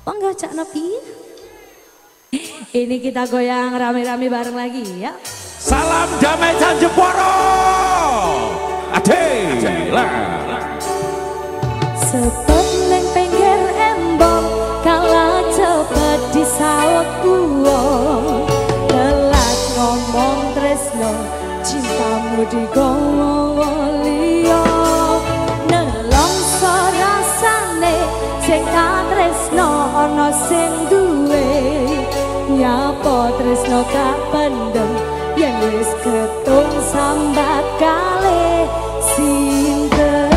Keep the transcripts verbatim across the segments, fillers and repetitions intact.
Monggo Cak Nopi. Ini kita goyang rame-rame bareng lagi ya. Salam damai Jeporo. Adela. Sepet neng pinggir embong kala cepet disawek uwong. Telat ngomong tresno cintamu digomong liya. Nelongso rasane sing tresno ana sing duwe. Nyapa tresno tak pendem yen wis ketung sambat kalih sinten.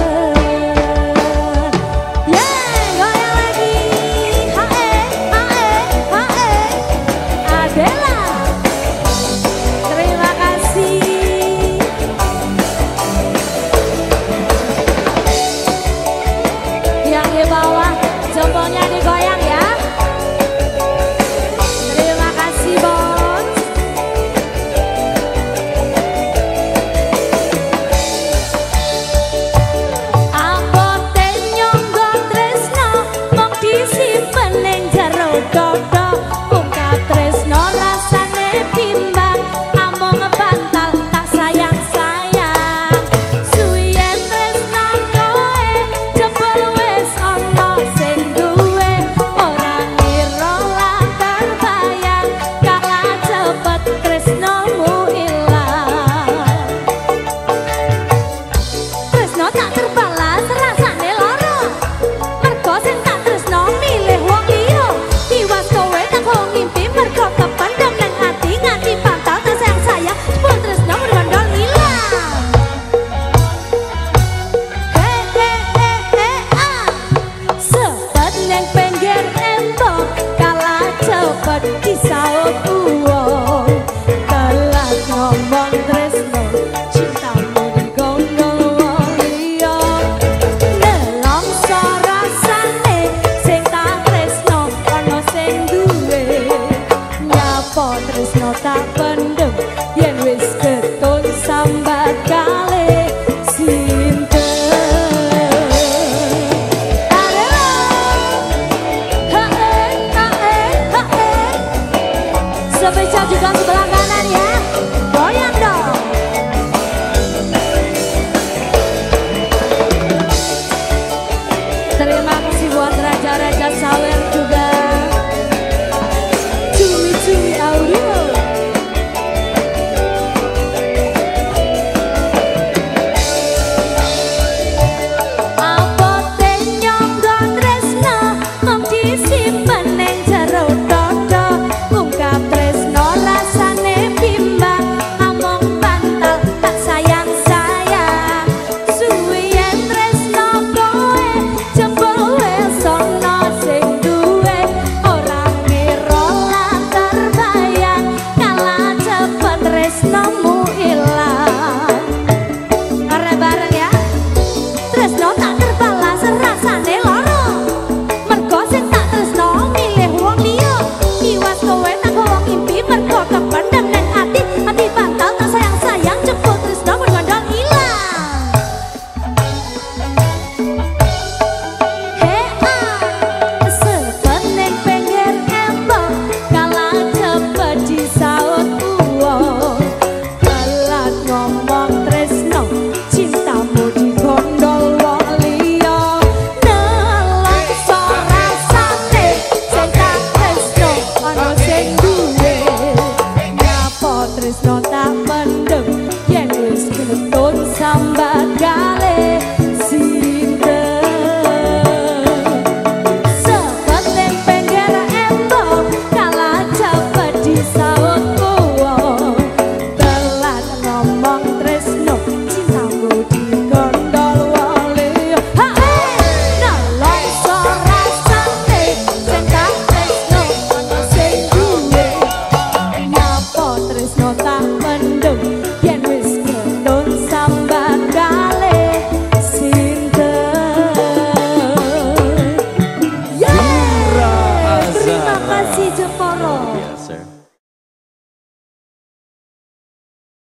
Tak pendem yen wis ketun sambat kalih sinten. Ayo hae hae hae spesial juga sebelah kanan ya, goyang dong. Terima kasih buat raja-raja sawer juga. Cumi-cumi audio. Sim